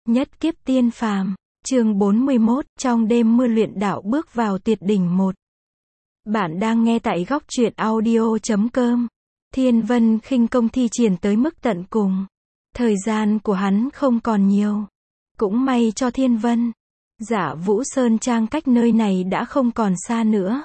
Nhất kiếp tiên phàm, chương 41, trong đêm mưa luyện đạo bước vào tuyệt đỉnh 1. Bạn đang nghe tại góc truyện audio.com. Thiên Vân khinh công thi triển tới mức tận cùng. Thời gian của hắn không còn nhiều. Cũng may cho Thiên Vân. Dạ Vũ Sơn Trang cách nơi này đã không còn xa nữa.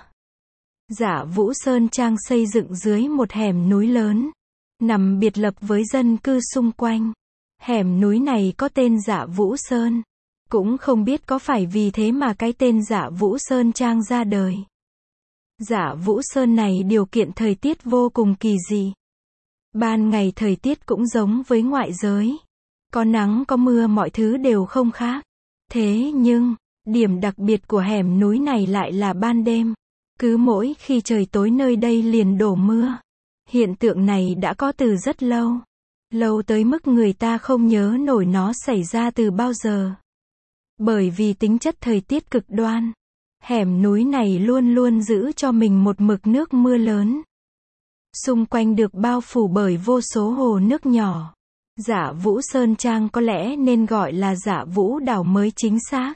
Dạ Vũ Sơn Trang xây dựng dưới một hẻm núi lớn, nằm biệt lập với dân cư xung quanh. Hẻm núi này có tên Dạ Vũ Sơn. Cũng không biết có phải vì thế mà cái tên Dạ Vũ Sơn Trang ra đời. Dạ Vũ Sơn này điều kiện thời tiết vô cùng kỳ dị. Ban ngày thời tiết cũng giống với ngoại giới. Có nắng có mưa mọi thứ đều không khác. Thế nhưng, điểm đặc biệt của hẻm núi này lại là ban đêm. Cứ mỗi khi trời tối nơi đây liền đổ mưa. Hiện tượng này đã có từ rất lâu. Lâu tới mức người ta không nhớ nổi nó xảy ra từ bao giờ. Bởi vì tính chất thời tiết cực đoan, hẻm núi này luôn luôn giữ cho mình một mực nước mưa lớn. Xung quanh được bao phủ bởi vô số hồ nước nhỏ. Dạ Vũ Sơn Trang có lẽ nên gọi là Dạ Vũ Đảo mới chính xác.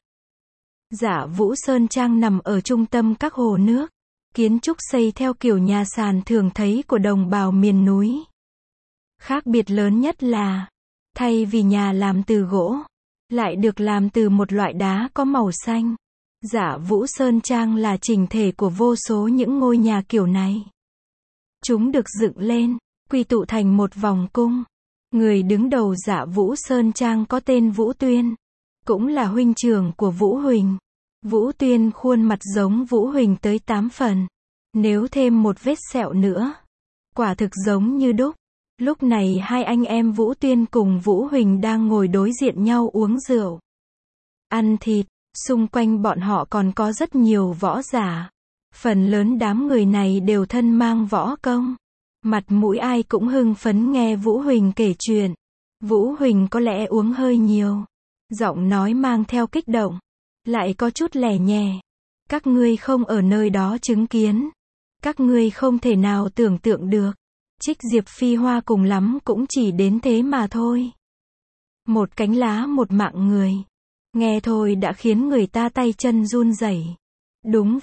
Dạ Vũ Sơn Trang nằm ở trung tâm các hồ nước. Kiến trúc xây theo kiểu nhà sàn thường thấy của đồng bào miền núi. Khác biệt lớn nhất là, thay vì nhà làm từ gỗ, lại được làm từ một loại đá có màu xanh. Dạ Vũ Sơn Trang là chỉnh thể của vô số những ngôi nhà kiểu này. Chúng được dựng lên, quy tụ thành một vòng cung. Người đứng đầu Dạ Vũ Sơn Trang có tên Vũ Tuyên, cũng là huynh trưởng của Vũ Huỳnh. Vũ Tuyên khuôn mặt giống Vũ Huỳnh tới 8 phần. Nếu thêm một vết sẹo nữa, quả thực giống như đúc. Lúc này hai anh em Vũ Tuyên cùng Vũ Huỳnh đang ngồi đối diện nhau uống rượu, ăn thịt. Xung quanh bọn họ còn có rất nhiều võ giả. Phần lớn đám người này đều thân mang võ công. Mặt mũi ai cũng hưng phấn nghe Vũ Huỳnh kể chuyện. Vũ Huỳnh có lẽ uống hơi nhiều. Giọng nói mang theo kích động. Lại có chút lẻ nhẹ. Các ngươi không ở nơi đó chứng kiến. Các ngươi không thể nào tưởng tượng được. Trích Diệp Phi Hoa cùng lắm cũng chỉ đến thế mà thôi. Một cánh lá một mạng người. Nghe thôi đã khiến người ta tay chân run rẩy. Đúng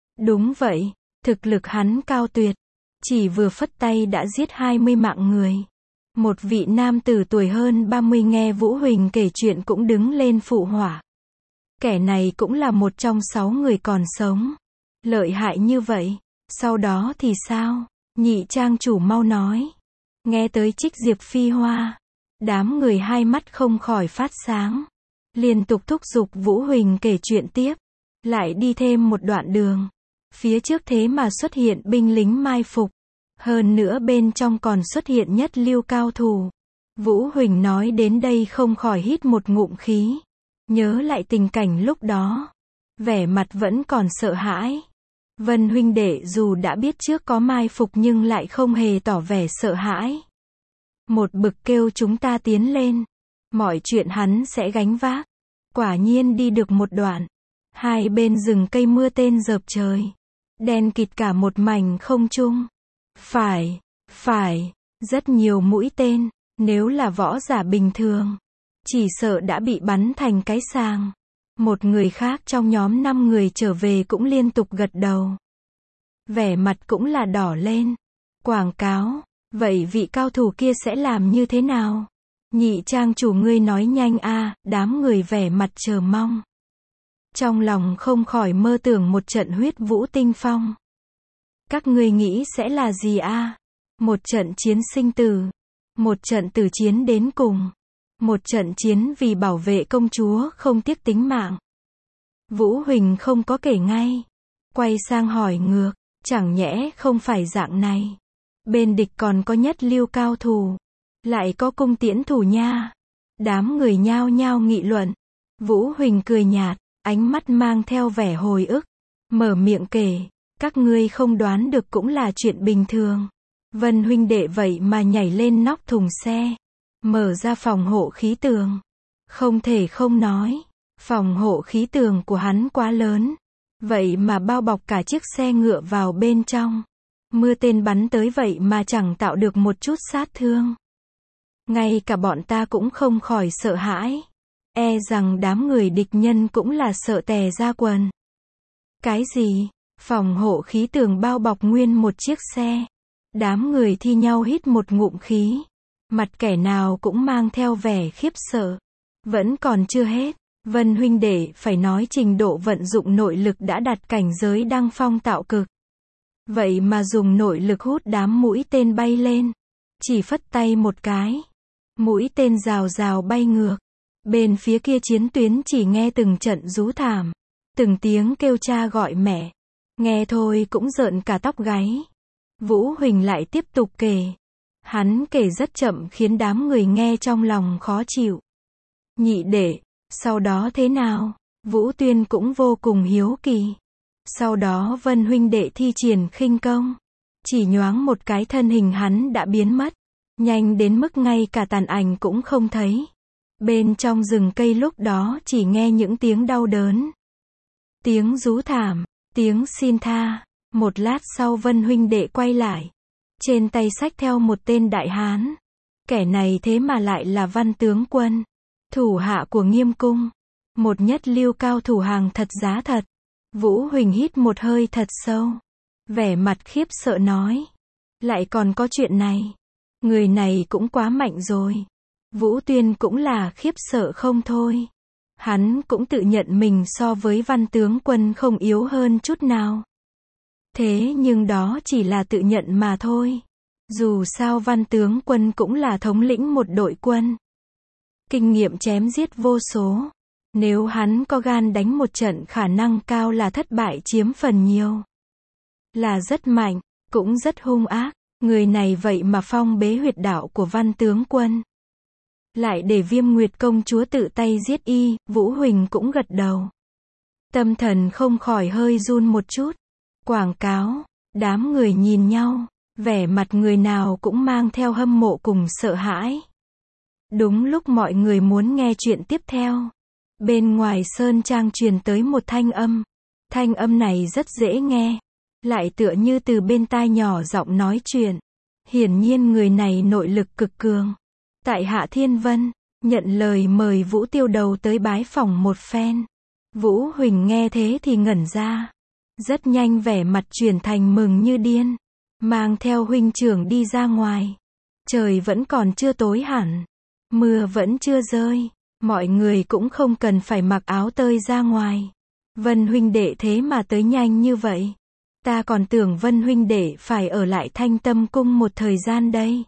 vậy, thực lực hắn cao tuyệt. Chỉ vừa phất tay đã giết 20 mạng người. Một vị nam tử tuổi hơn 30 nghe Vũ Huỳnh kể chuyện cũng đứng lên phụ họa. Kẻ này cũng là một trong 6 người còn sống. Lợi hại như vậy, sau đó thì sao? Nhị trang chủ mau nói. Nghe tới Trích Diệp Phi Hoa, đám người hai mắt không khỏi phát sáng. Liên tục thúc giục Vũ Huỳnh kể chuyện tiếp. Lại đi thêm một đoạn đường. Phía trước thế mà xuất hiện binh lính mai phục. Hơn nữa bên trong còn xuất hiện nhất lưu cao thủ. Vũ Huỳnh nói đến đây không khỏi hít một ngụm khí. Nhớ lại tình cảnh lúc đó. Vẻ mặt vẫn còn sợ hãi. Vân huynh đệ dù đã biết trước có mai phục nhưng lại không hề tỏ vẻ sợ hãi. Một bực kêu chúng ta tiến lên. Mọi chuyện hắn sẽ gánh vác. Quả nhiên đi được một đoạn. Hai bên rừng cây mưa tên dợp trời. Đen kịt cả một mảnh không trung. Phải, rất nhiều mũi tên. Nếu là võ giả bình thường, chỉ sợ đã bị bắn thành cái sàng. Một người khác trong nhóm 5 người trở về cũng liên tục gật đầu. Vẻ mặt cũng là đỏ lên. Quảng cáo, vậy vị cao thủ kia sẽ làm như thế nào? Nhị trang chủ ngươi nói nhanh a, đám người vẻ mặt chờ mong. Trong lòng không khỏi mơ tưởng một trận huyết vũ tinh phong. Các ngươi nghĩ sẽ là gì a? Một trận chiến sinh tử. Một trận tử chiến đến cùng. Một trận chiến vì bảo vệ công chúa không tiếc tính mạng. Vũ Huỳnh không có kể ngay. Quay sang hỏi ngược, chẳng nhẽ không phải dạng này. Bên địch còn có nhất lưu cao thủ. Lại có cung tiễn thủ nha. Đám người nhao nhao nghị luận. Vũ Huỳnh cười nhạt, ánh mắt mang theo vẻ hồi ức. Mở miệng kể, các ngươi không đoán được cũng là chuyện bình thường. Vân huynh đệ vậy mà nhảy lên nóc thùng xe. Mở ra phòng hộ khí tường. Không thể không nói. Phòng hộ khí tường của hắn quá lớn. Vậy mà bao bọc cả chiếc xe ngựa vào bên trong. Mưa tên bắn tới vậy mà chẳng tạo được một chút sát thương. Ngay cả bọn ta cũng không khỏi sợ hãi. E rằng đám người địch nhân cũng là sợ tè ra quần. Cái gì? Phòng hộ khí tường bao bọc nguyên một chiếc xe. Đám người thi nhau hít một ngụm khí. Mặt kẻ nào cũng mang theo vẻ khiếp sợ. Vẫn còn chưa hết. Vân huynh đệ phải nói trình độ vận dụng nội lực đã đạt cảnh giới đăng phong tạo cực. Vậy mà dùng nội lực hút đám mũi tên bay lên. Chỉ phất tay một cái. Mũi tên rào rào bay ngược. Bên phía kia chiến tuyến chỉ nghe từng trận rú thảm. Từng tiếng kêu cha gọi mẹ. Nghe thôi cũng rợn cả tóc gáy. Vũ Huỳnh lại tiếp tục kể. Hắn kể rất chậm khiến đám người nghe trong lòng khó chịu. Nhị đệ, sau đó thế nào? Vũ Tuyên cũng vô cùng hiếu kỳ. Sau đó Vân huynh đệ thi triển khinh công. Chỉ nhoáng một cái thân hình hắn đã biến mất. Nhanh đến mức ngay cả tàn ảnh cũng không thấy. Bên trong rừng cây lúc đó chỉ nghe những tiếng đau đớn. Tiếng rú thảm, tiếng xin tha. Một lát sau Vân huynh đệ quay lại. Trên tay xách theo một tên đại hán. Kẻ này thế mà lại là Văn tướng quân. Thủ hạ của Nghiêm cung. Một nhất lưu cao thủ hàng thật giá thật. Vũ Huỳnh hít một hơi thật sâu. Vẻ mặt khiếp sợ nói. Lại còn có chuyện này. Người này cũng quá mạnh rồi. Vũ Tuyên cũng là khiếp sợ không thôi. Hắn cũng tự nhận mình so với Văn tướng quân không yếu hơn chút nào. Thế nhưng đó chỉ là tự nhận mà thôi. Dù sao Văn tướng quân cũng là thống lĩnh một đội quân. Kinh nghiệm chém giết vô số. Nếu hắn có gan đánh một trận khả năng cao là thất bại chiếm phần nhiều. Là rất mạnh, cũng rất hung ác. Người này vậy mà phong bế huyệt đạo của Văn tướng quân. Lại để Viêm Nguyệt công chúa tự tay giết y, Vũ Huỳnh cũng gật đầu. Tâm thần không khỏi hơi run một chút. Quảng cáo, đám người nhìn nhau, vẻ mặt người nào cũng mang theo hâm mộ cùng sợ hãi. Đúng lúc mọi người muốn nghe chuyện tiếp theo. Bên ngoài sơn trang truyền tới một thanh âm. Thanh âm này rất dễ nghe. Lại tựa như từ bên tai nhỏ giọng nói chuyện. Hiển nhiên người này nội lực cực cường. Tại Hạ Thiên Vân, nhận lời mời Vũ Tiêu Đầu tới bái phỏng một phen. Vũ Huỳnh nghe thế thì ngẩn ra. Rất nhanh vẻ mặt chuyển thành mừng như điên. Mang theo huynh trưởng đi ra ngoài. Trời vẫn còn chưa tối hẳn. Mưa vẫn chưa rơi. Mọi người cũng không cần phải mặc áo tơi ra ngoài. Vân huynh đệ thế mà tới nhanh như vậy. Ta còn tưởng Vân huynh đệ phải ở lại Thanh Tâm cung một thời gian đây.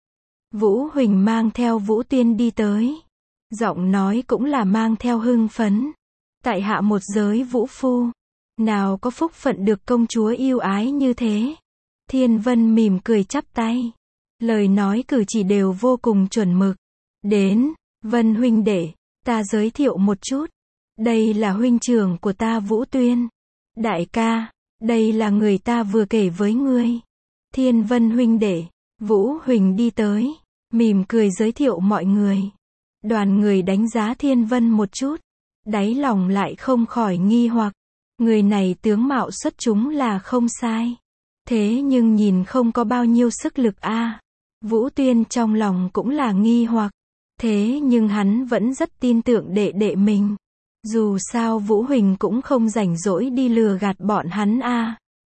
Vũ Huỳnh mang theo Vũ Tuyên đi tới. Giọng nói cũng là mang theo hưng phấn. Tại hạ một giới vũ phu. Nào có phúc phận được công chúa yêu ái như thế. Thiên Vân mỉm cười chắp tay. Lời nói cử chỉ đều vô cùng chuẩn mực. Đến, Vân huynh đệ, ta giới thiệu một chút. Đây là huynh trưởng của ta Vũ Tuyên. Đại ca, đây là người ta vừa kể với ngươi. Thiên Vân huynh đệ, Vũ Huỳnh đi tới, mỉm cười giới thiệu mọi người. Đoàn người đánh giá Thiên Vân một chút, đáy lòng lại không khỏi nghi hoặc. Người này tướng mạo xuất chúng là không sai. Thế nhưng nhìn không có bao nhiêu sức lực a. Vũ Tuyên trong lòng cũng là nghi hoặc. Thế nhưng hắn vẫn rất tin tưởng đệ đệ mình. Dù sao Vũ Huỳnh cũng không rảnh rỗi đi lừa gạt bọn hắn a.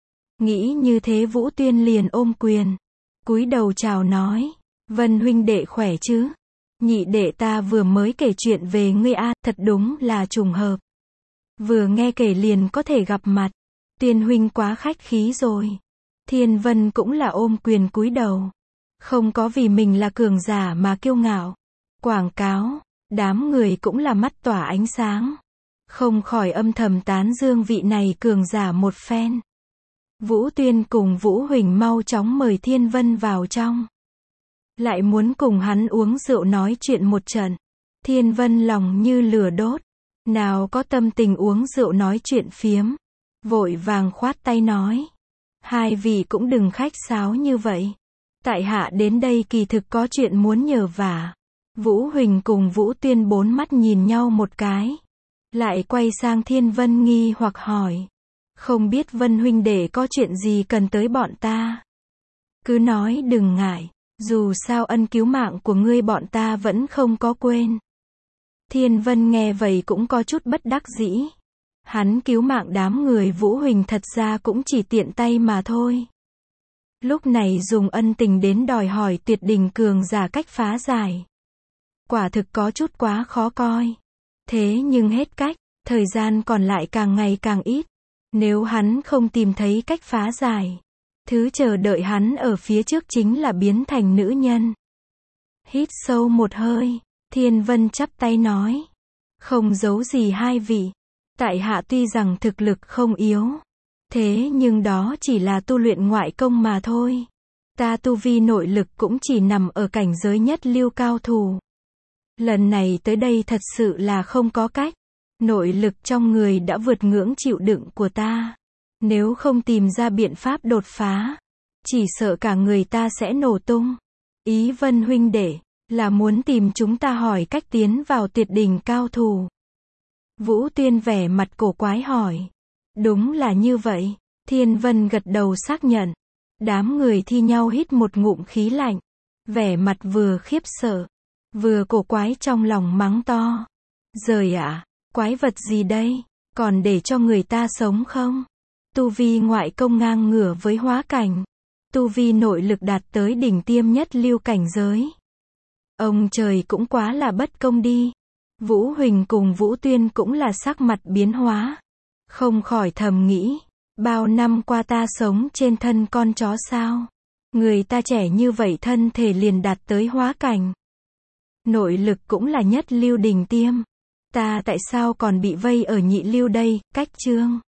Nghĩ như thế Vũ Tuyên liền ôm quyền. Cúi đầu chào nói. Vân huynh đệ khỏe chứ? Nhị đệ ta vừa mới kể chuyện về ngươi a, thật đúng là trùng hợp. Vừa nghe kể liền có thể gặp mặt. Tuyên huynh quá khách khí rồi. Thiên Vân cũng là ôm quyền cúi đầu. Không có vì mình là cường giả mà kiêu ngạo. Quảng cáo, đám người cũng là mắt tỏa ánh sáng. Không khỏi âm thầm tán dương vị này cường giả một phen. Vũ Tuyên cùng Vũ Huỳnh mau chóng mời Thiên Vân vào trong. Lại muốn cùng hắn uống rượu nói chuyện một trận. Thiên Vân lòng như lửa đốt. Nào có tâm tình uống rượu nói chuyện phiếm. Vội vàng khoát tay nói. Hai vị cũng đừng khách sáo như vậy. Tại hạ đến đây kỳ thực có chuyện muốn nhờ vả. Vũ Huỳnh cùng Vũ Tuyên bốn mắt nhìn nhau một cái. Lại quay sang Thiên Vân nghi hoặc hỏi. Không biết Vân huynh đệ có chuyện gì cần tới bọn ta. Cứ nói đừng ngại. Dù sao ân cứu mạng của ngươi bọn ta vẫn không có quên. Thiên Vân nghe vậy cũng có chút bất đắc dĩ. Hắn cứu mạng đám người Vũ Huỳnh thật ra cũng chỉ tiện tay mà thôi. Lúc này dùng ân tình đến đòi hỏi tuyệt đỉnh cường giả cách phá giải. Quả thực có chút quá khó coi. Thế nhưng hết cách, thời gian còn lại càng ngày càng ít. Nếu hắn không tìm thấy cách phá giải, thứ chờ đợi hắn ở phía trước chính là biến thành nữ nhân. Hít sâu một hơi, Thiên Vân chắp tay nói. Không giấu gì hai vị. Tại hạ tuy rằng thực lực không yếu. Thế nhưng đó chỉ là tu luyện ngoại công mà thôi. Ta tu vi nội lực cũng chỉ nằm ở cảnh giới nhất lưu cao thủ. Lần này tới đây thật sự là không có cách. Nội lực trong người đã vượt ngưỡng chịu đựng của ta. Nếu không tìm ra biện pháp đột phá, chỉ sợ cả người ta sẽ nổ tung. Ý Vân huynh đệ, là muốn tìm chúng ta hỏi cách tiến vào tuyệt đỉnh cao thủ. Vũ Tuyên vẻ mặt cổ quái hỏi. Đúng là như vậy. Thiên Vân gật đầu xác nhận. Đám người thi nhau hít một ngụm khí lạnh. Vẻ mặt vừa khiếp sợ, vừa cổ quái trong lòng mắng to. Giời ạ, quái vật gì đây? Còn để cho người ta sống không? Tu vi ngoại công ngang ngửa với hóa cảnh. Tu vi nội lực đạt tới đỉnh tiêm nhất lưu cảnh giới. Ông trời cũng quá là bất công đi. Vũ Huỳnh cùng Vũ Tuyên cũng là sắc mặt biến hóa. Không khỏi thầm nghĩ. Bao năm qua ta sống trên thân con chó sao? Người ta trẻ như vậy thân thể liền đạt tới hóa cảnh. Nội lực cũng là nhất lưu đỉnh tiêm. Ta tại sao còn bị vây ở nhị lưu đây? Cách chương